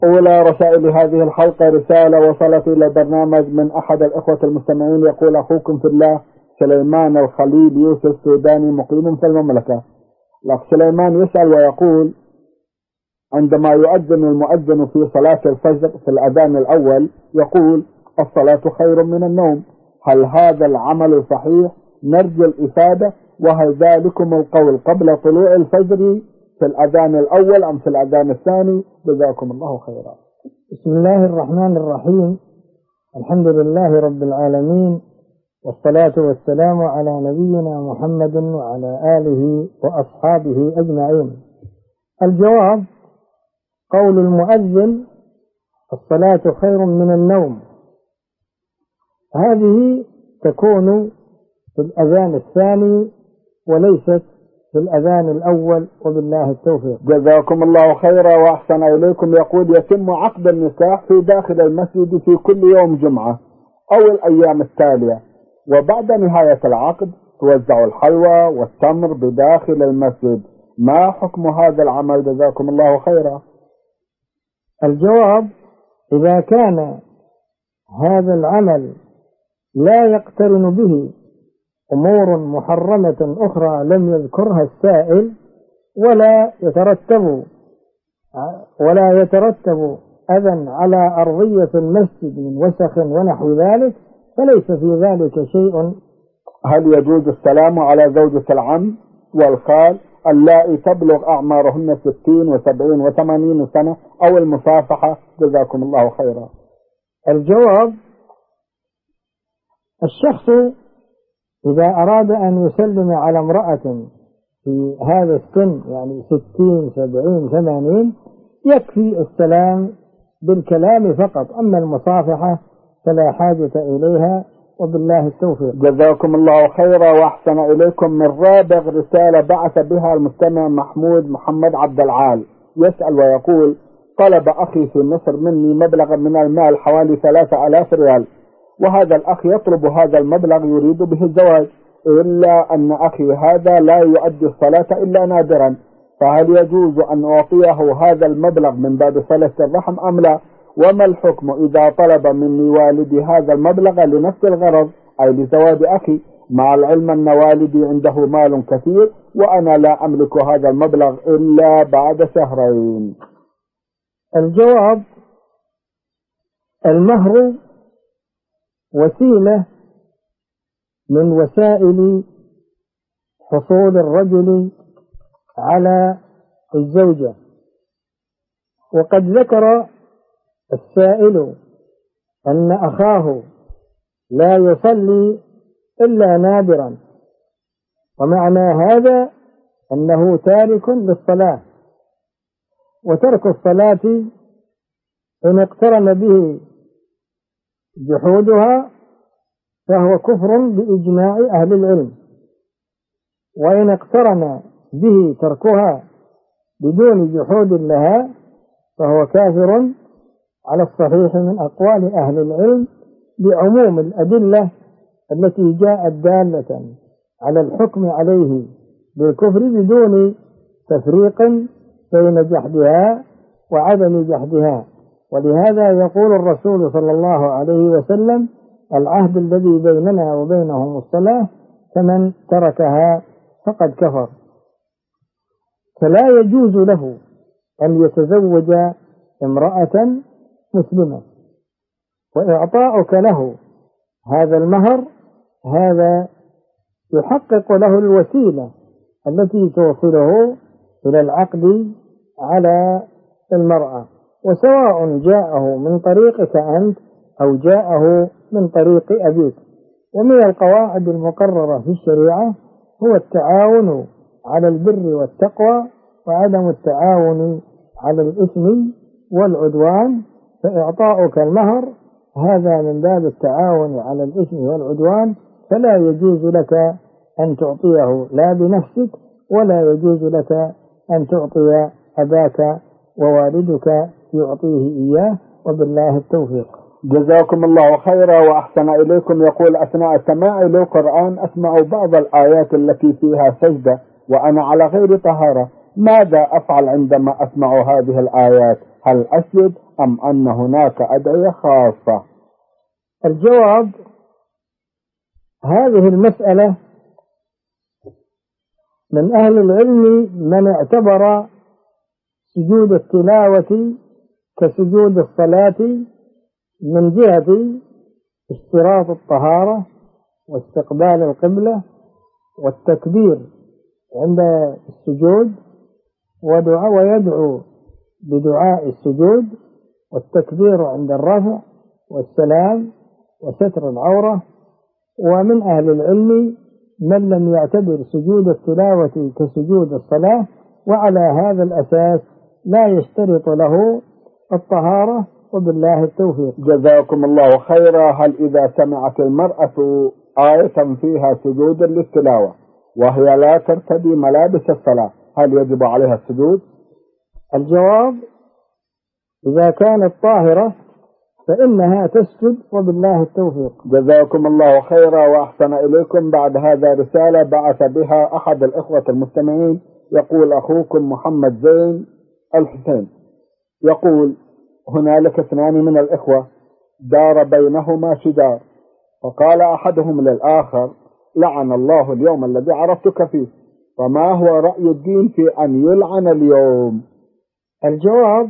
أولى رسائل هذه الحلقة رسالة وصلت إلى برنامج من أحد الإخوة المستمعين، يقول أخوكم في الله سليمان الخليل يوسف سوداني مقيم في المملكة. الأخ سليمان يسأل ويقول: عندما يؤذن المؤذن في صلاة الفجر في الأذان الأول يقول الصلاة خير من النوم، هل هذا العمل صحيح؟ نرجو الإفادة، وهل ذلكم القول قبل طلوع الفجر في الأذان الأول أم في الأذان الثاني؟ جزاكم الله خيرا. بسم الله الرحمن الرحيم، الحمد لله رب العالمين، والصلاة والسلام على نبينا محمد وعلى آله وأصحابه أجمعين. الجواب: قول المؤذن الصلاة خير من النوم هذه تكون في الأذان الثاني وليست في الأذان الأول، وبالله التوفيق. جزاكم الله خيرا وأحسن إليكم. يقول: يتم عقد النكاح في داخل المسجد في كل يوم جمعة أو الأيام التالية، وبعد نهاية العقد توزع الحلوى والتمر بداخل المسجد، ما حكم هذا العمل؟ جزاكم الله خيرا. الجواب: إذا كان هذا العمل لا يقترن به أمور محرمة أخرى لم يذكرها السائل، ولا يترتب أذى على أرضية المسجد من وسخ ونحو ذلك، فليس في ذلك شيء. هل يجوز السلام على زوجة العم والخال اللائي تبلغ أعمارهن 60 و70 و80 سنة، أو المصافحة؟ جزاكم الله خيرا. الجواب: الشخص إذا أراد أن يسلم على امرأة في هذا السن، يعني 60 70 80، يكفي السلام بالكلام فقط، أما المصافحة فلا حاجة إليها، وبالله التوفيق. جزاكم الله خيرا وأحسن إليكم. من رابغ رسالة بعث بها المستمع محمد عبد العال، يسأل ويقول: طلب أخي في مصر مني مبلغا من المال حوالي 3000 ريال، وهذا الأخ يطلب هذا المبلغ يريد به الزواج، إلا أن أخي هذا لا يؤدي الصلاة إلا نادرا، فهل يجوز أن أعطيه هذا المبلغ من باب صلة الرحم أم لا؟ وما الحكم إذا طلب مني والدي هذا المبلغ لنفس الغرض، أي لزواج أخي، مع العلم أن والدي عنده مال كثير وأنا لا أملك هذا المبلغ إلا بعد شهرين؟ الجواب: المهر وسيلة من وسائل حصول الرجل على الزوجة، وقد ذكر السائل أن أخاه لا يصلي إلا نادرا، ومعنى هذا أنه تارك للصلاة، وترك الصلاة إن اقترن به جحودها فهو كفر بإجماع أهل العلم، وإن اقترن به تركها بدون جحود لها فهو كافر على الصحيح من أقوال أهل العلم، بعموم الأدلة التي جاءت دالة على الحكم عليه بالكفر بدون تفريق بين جحدها وعدم جحدها. ولهذا يقول الرسول صلى الله عليه وسلم: العهد الذي بيننا وبينهم الصلاة، فمن تركها فقد كفر. فلا يجوز له أن يتزوج امرأة مسلمة، وإعطاؤك له هذا المهر هذا يحقق له الوسيلة التي توصله إلى العقد على المرأة، وسواء جاءه من طريقك أنت أو جاءه من طريق أبيك. ومن القواعد المقررة في الشريعة هو التعاون على البر والتقوى، وعدم التعاون على الإثم والعدوان، فإعطاؤك المهر هذا من باب التعاون على الإثم والعدوان، فلا يجوز لك أن تعطيه لا بنفسك، ولا يجوز لك أن تعطي أباك ووالدك يعطيه إياه، وبالله التوفيق. جزاكم الله خيرا وأحسن إليكم. يقول: أثناء سماعي للقرآن أسمع بعض الآيات التي فيها سجدة وأنا على غير طهارة، ماذا أفعل عندما أسمع هذه الآيات؟ هل أسجد أم أن هناك أدعية خاصة؟ الجواب: هذه المسألة من أهل العلم من اعتبر سجود التلاوة كسجود الصلاة من جهة اشتراط الطهارة واستقبال القبلة والتكبير عند السجود ويدعو بدعاء السجود والتكبير عند الرفع والسلام وستر العورة. ومن أهل العلم من لم يعتبر سجود التلاوة كسجود الصلاة، وعلى هذا الأساس لا يشترط له الطهارة، وبالله التوفيق. جزاكم الله خيرا. هل إذا سمعت المرأة آية فيها سجود للتلاوة وهي لا ترتدي ملابس الصلاة هل يجب عليها السجود؟ الجواب: إذا كانت طاهرة فإنها تسجد، وبالله التوفيق. جزاكم الله خيرا وأحسن إليكم. بعد هذا رسالة بعث بها أحد الإخوة المستمعين، يقول: أخوكم محمد زين الحسين يقول: هنالك اثنان من الإخوة دار بينهما شجار، فقال أحدهم للآخر: لعن الله اليوم الذي عرفتك فيه، فما هو رأي الدين في أن يلعن اليوم؟ الجواب: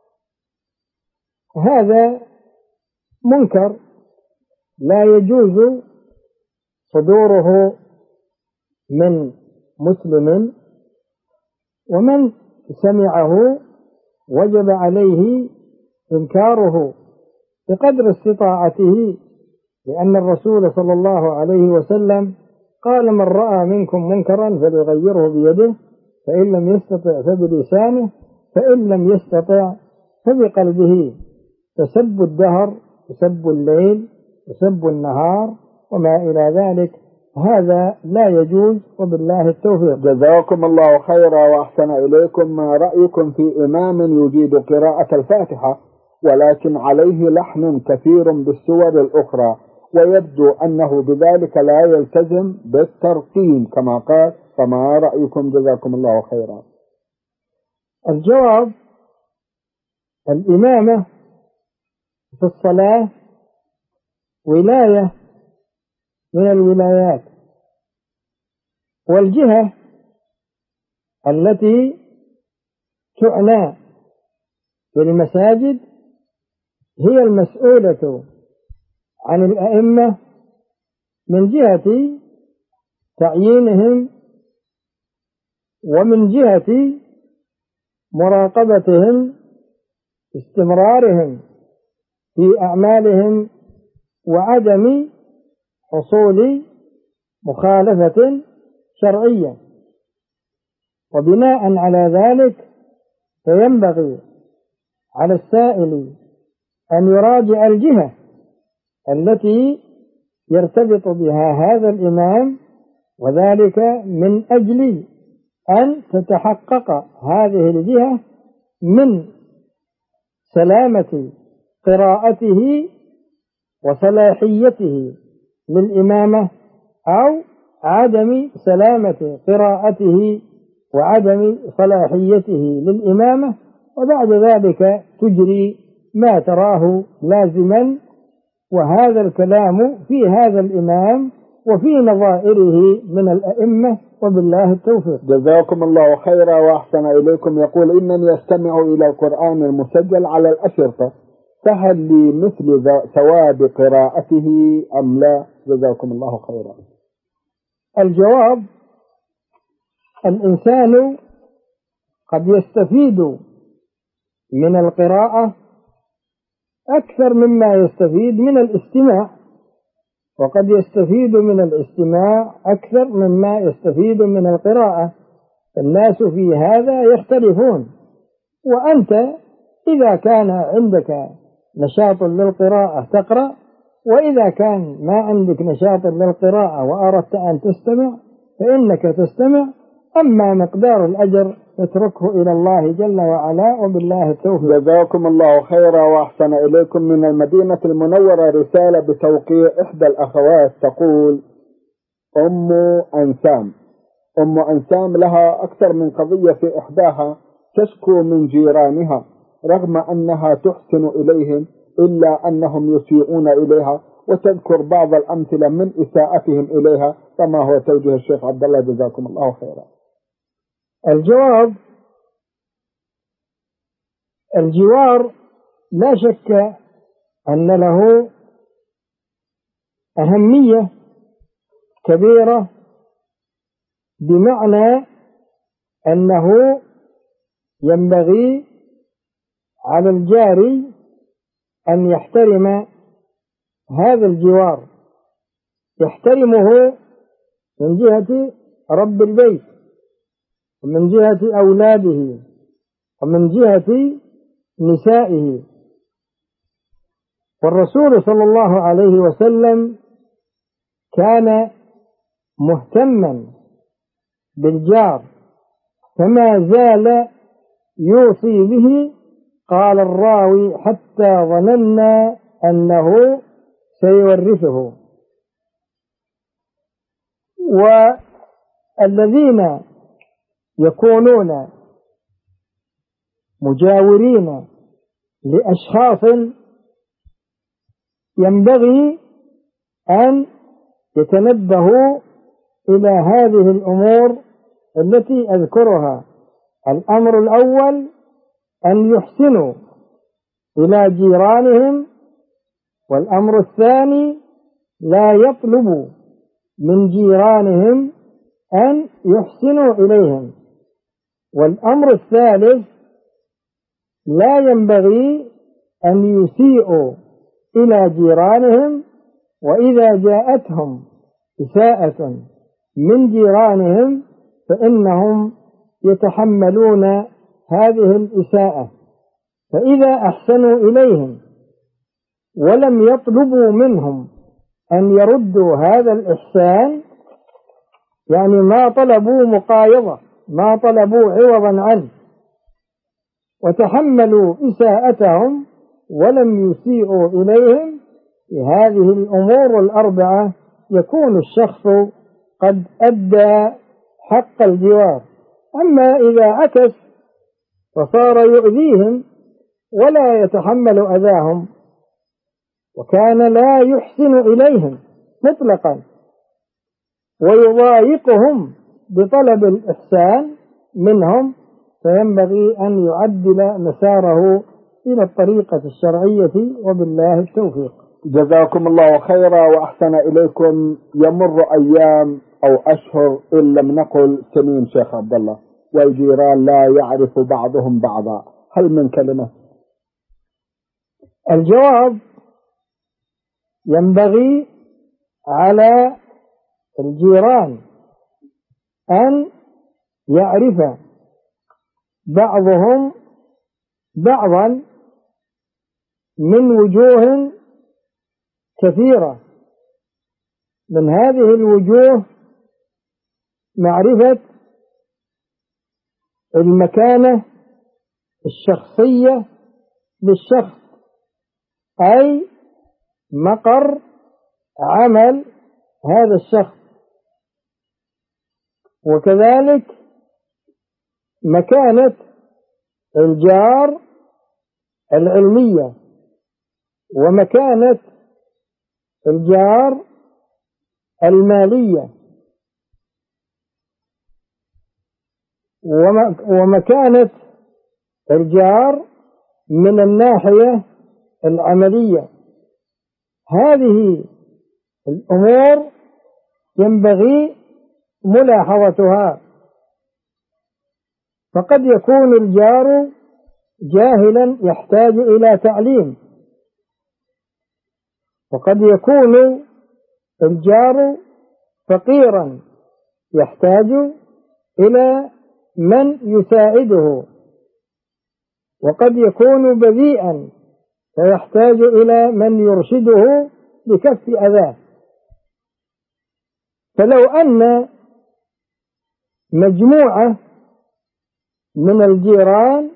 هذا منكر لا يجوز صدوره من مسلم، ومن سمعه وجب عليه إنكاره بقدر استطاعته، لأن الرسول صلى الله عليه وسلم قال: من رأى منكم منكرا فليغيره بيده، فإن لم يستطع فبلسانه، فإن لم يستطع فبقلبه. فسب الدهر وسب الليل وسب النهار وما إلى ذلك هذا لا يجوز، وبالله التوفيق. جزاكم الله خيرا وأحسن إليكم. ما رأيكم في إمام يجيد قراءة الفاتحة ولكن عليه لحن كثير بالسور الأخرى، ويبدو أنه بذلك لا يلتزم بالترقيم كما قال، فما رأيكم؟ جزاكم الله خيرا. الجواب: الإمامة في الصلاة ولاية من الولايات، والجهة التي تعنى بالمساجد هي المسؤولة عن الأئمة من جهة تعيينهم ومن جهة مراقبتهم، استمرارهم في أعمالهم وعدم حصول مخالفة شرعية. وبناء على ذلك فينبغي على السائل أن يراجع الجهة التي يرتبط بها هذا الإمام، وذلك من أجل أن تتحقق هذه الجهة من سلامة قراءته وصلاحيته للإمامة، أو عدم سلامة قراءته وعدم صلاحيته للإمامة، وبعد ذلك تجري ما تراه لازما. وهذا الكلام في هذا الإمام وفي نظائره من الأئمة، وبالله التوفيق. جزاكم الله خيرا وأحسن إليكم. يقول: إنني أستمع إلى القرآن المسجل على الأشرطة، فهل لي مثل ثواب قراءته أم لا؟ جزاكم الله خيرا. الجواب: الإنسان قد يستفيد من القراءة أكثر مما يستفيد من الاستماع، وقد يستفيد من الاستماع أكثر مما يستفيد من القراءة، الناس في هذا يختلفون. وأنت إذا كان عندك نشاط للقراءة تقرأ، وإذا كان ما عندك نشاط للقراءة وأردت أن تستمع فإنك تستمع، أما مقدار الأجر اتركه إلى الله جل وعلا، وبالله التوفيق. جزاكم الله خيرا وأحسن إليكم. من المدينة المنورة رسالة بتوقيع إحدى الأخوات تقول: أم أنسام لها أكثر من قضية، في إحداها تشكو من جيرانها رغم أنها تحسن إليهم إلا أنهم يسيئون إليها، وتذكر بعض الأمثلة من إساءتهم إليها. فما هو توجيه الشيخ عبد الله جزاكم الله خيرا؟ الجواب: الجوار لا شك أن له أهمية كبيرة، بمعنى أنه ينبغي على الجاري أن يحترم هذا الجوار، يحترمه من جهة رب البيت، ومن جهة أولاده، ومن جهة نسائه. والرسول صلى الله عليه وسلم كان مهتما بالجار، فما زال يوصي به. قال الراوي: حتى ظننا أنه سيورثه. والذين يكونون مجاورين لأشخاص ينبغي أن يتنبهوا إلى هذه الأمور التي أذكرها. الأمر الأول أن يحسنوا إلى جيرانهم، والأمر الثاني لا يطلبوا من جيرانهم أن يحسنوا إليهم، والأمر الثالث لا ينبغي أن يسيئوا إلى جيرانهم، وإذا جاءتهم إساءة من جيرانهم فإنهم يتحملون هذه الإساءة. فإذا أحسنوا إليهم ولم يطلبوا منهم أن يردوا هذا الإحسان، يعني ما طلبوا مقايضة، ما طلبوا عوضا عنه، وتحملوا إساءتهم ولم يسيئوا إليهم، في هذه الأمور الأربعة يكون الشخص قد أدى حق الجوار. أما إذا عكس فصار يؤذيهم ولا يتحمل أذاهم، وكان لا يحسن إليهم مطلقا، ويضايقهم بطلب الإحسان منهم، فينبغي أن يعدل مساره إلى الطريقة الشرعية، وبالله التوفيق. جزاكم الله خيرا وأحسن إليكم. يمر أيام أو أشهر إن لم نقل سنين شيخ عبد الله، والجيران لا يعرف بعضهم بعضا، هل من كلمة؟ الجواب: ينبغي على الجيران أن يعرف بعضهم بعضا من وجوه كثيرة. من هذه الوجوه معرفة المكانة الشخصية للشخص، أي مقر عمل هذا الشخص، وكذلك مكانة الجار العلمية، ومكانة الجار المالية، ومكانة الجار من الناحية العملية. هذه الأمور ينبغي ملاحظتها، فقد يكون الجار جاهلا يحتاج إلى تعليم، وقد يكون الجار فقيرا يحتاج إلى من يساعده، وقد يكون بذيئا فيحتاج إلى من يرشده لكف أذاه. فلو أن مجموعة من الجيران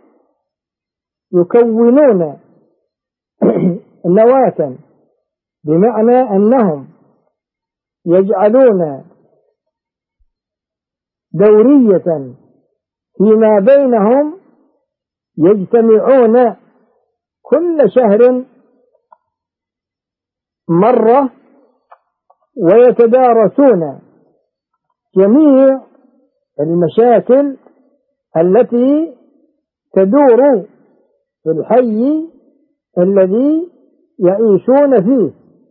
يكونون نواة، بمعنى أنهم يجعلون دورية فيما بينهم يجتمعون كل شهر مرة ويتدارسون جميع المشاكل التي تدور في الحي الذي يعيشون فيه،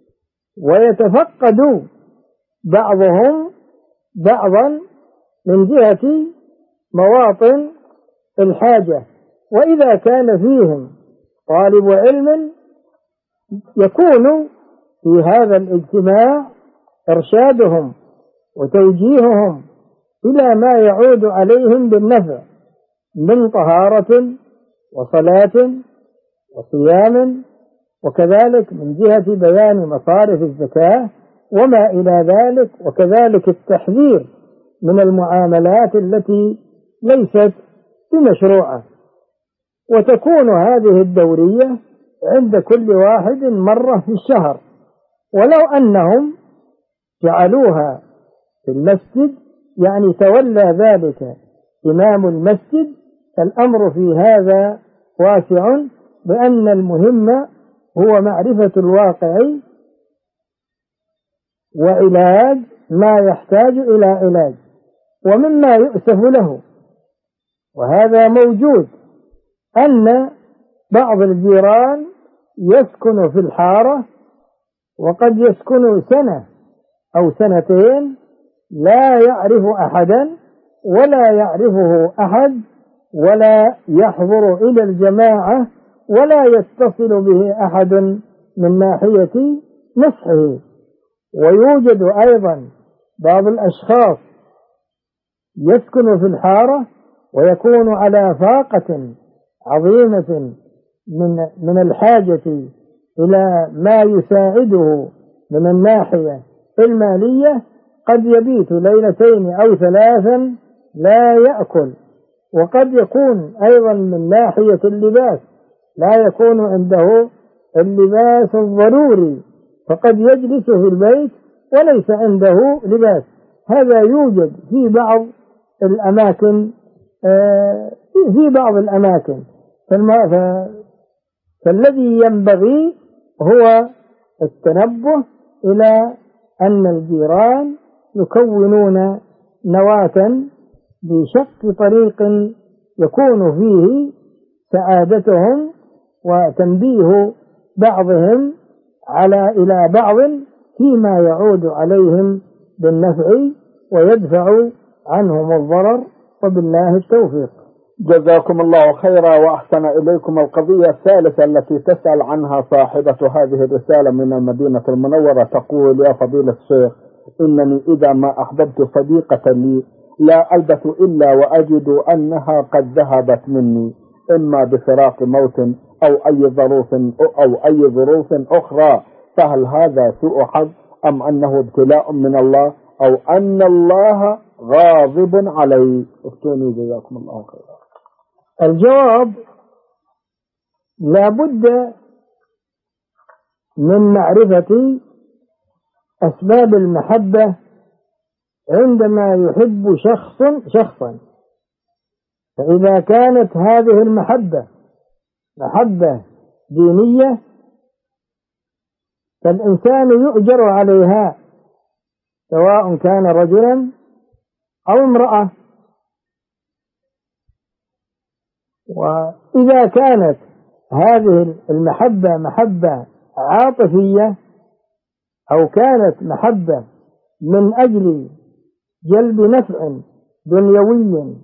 ويتفقد بعضهم بعضا من جهة مواطن الحاجة. وإذا كان فيهم طالب علم يكون في هذا الاجتماع إرشادهم وتوجيههم إلى ما يعود عليهم بالنفع من طهارة وصلاة وصيام، وكذلك من جهة بيان مصارف الزكاة وما إلى ذلك، وكذلك التحذير من المعاملات التي ليست بمشروعة. وتكون هذه الدورية عند كل واحد مرة في الشهر، ولو أنهم جعلوها في المسجد يعني تولى ذلك إمام المسجد، الأمر في هذا واسع، بأن المهم هو معرفة الواقع وعلاج ما يحتاج إلى علاج ومما يؤسف له. وهذا موجود أن بعض الجيران يسكن في الحارة وقد يسكن سنة أو سنتين لا يعرف أحدا ولا يعرفه أحد، ولا يحضر إلى الجماعة ولا يتصل به أحد من ناحية نصحه. ويوجد أيضا بعض الأشخاص يسكن في الحارة ويكون على فاقة عظيمة من الحاجة إلى ما يساعده من الناحية المالية، قد يبيت ليلتين أو ثلاثا لا يأكل. وقد يكون أيضا من ناحية اللباس لا يكون عنده اللباس الضروري، فقد يجلس في البيت وليس عنده لباس. هذا يوجد في بعض الأماكن فالذي ينبغي هو التنبه إلى أن الجيران يكونون نواة بشق طريق يكون فيه سعادتهم وتنبيه بعضهم إلى بعض فيما يعود عليهم بالنفع ويدفع عنهم الضرر، وبالله التوفيق. جزاكم الله خيرا وأحسن إليكم. القضية الثالثة التي تسأل عنها صاحبة هذه الرسالة من المدينة المنورة تقول: يا فضيلة الشيخ، إنني إذا ما أحببت صديقة لي لا ألبث إلا وأجد أنها قد ذهبت مني، إما بفراق موت أو أي ظروف أخرى، فهل هذا سوء حظ أم أنه ابتلاء من الله أو أن الله غاضب علي؟ افتوني جزاكم الله خيرا. الجواب: لا بد من معرفة أسباب المحبة عندما يحب شخصا. فإذا كانت هذه المحبة محبة دينية فالإنسان يؤجر عليها، سواء كان رجلا أو امرأة. وإذا كانت هذه المحبة محبة عاطفية أو كانت محبة من أجل جلب نفع دنيوي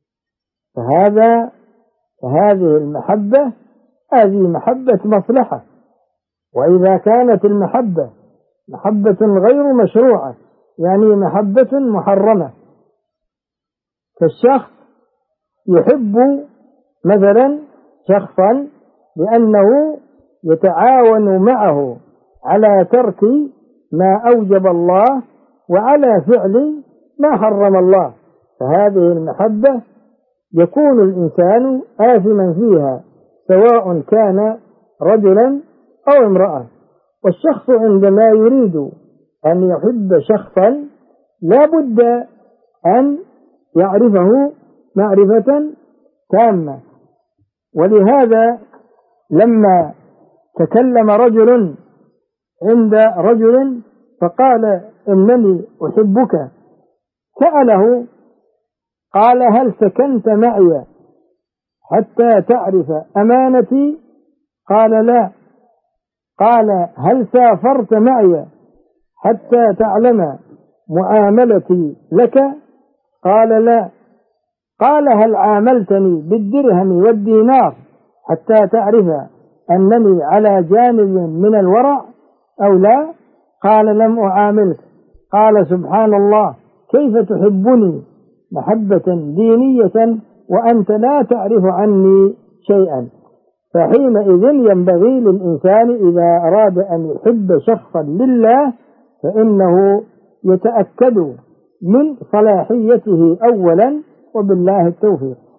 فهذه المحبة هذه محبة مصلحة. وإذا كانت المحبة محبة غير مشروعة يعني محبة محرمة، كالشخص يحب مثلا شخصا لأنه يتعاون معه على ترك ما أوجب الله وعلى فعل ما حرم الله، فهذه المحبة يكون الإنسان آثما فيها سواء كان رجلا أو امرأة. والشخص عندما يريد أن يحب شخصا لا بد أن يعرفه معرفة تامة، ولهذا لما تكلم رجل عند رجل فقال إنني أحبك، سأله قال هل سكنت معي حتى تعرف أمانتي؟ قال لا. قال هل سافرت معي حتى تعلم معاملتي لك؟ قال لا. قال هل عاملتني بالدرهم والدينار حتى تعرف أنني على جانب من الورع أو لا؟ قال لم أعاملك. قال سبحان الله، كيف تحبني محبة دينية وأنت لا تعرف عني شيئا؟ فحينئذ ينبغي للإنسان إذا أراد أن يحب شخصا لله فإنه يتأكد من صلاحيته أولا، وبالله التوفيق.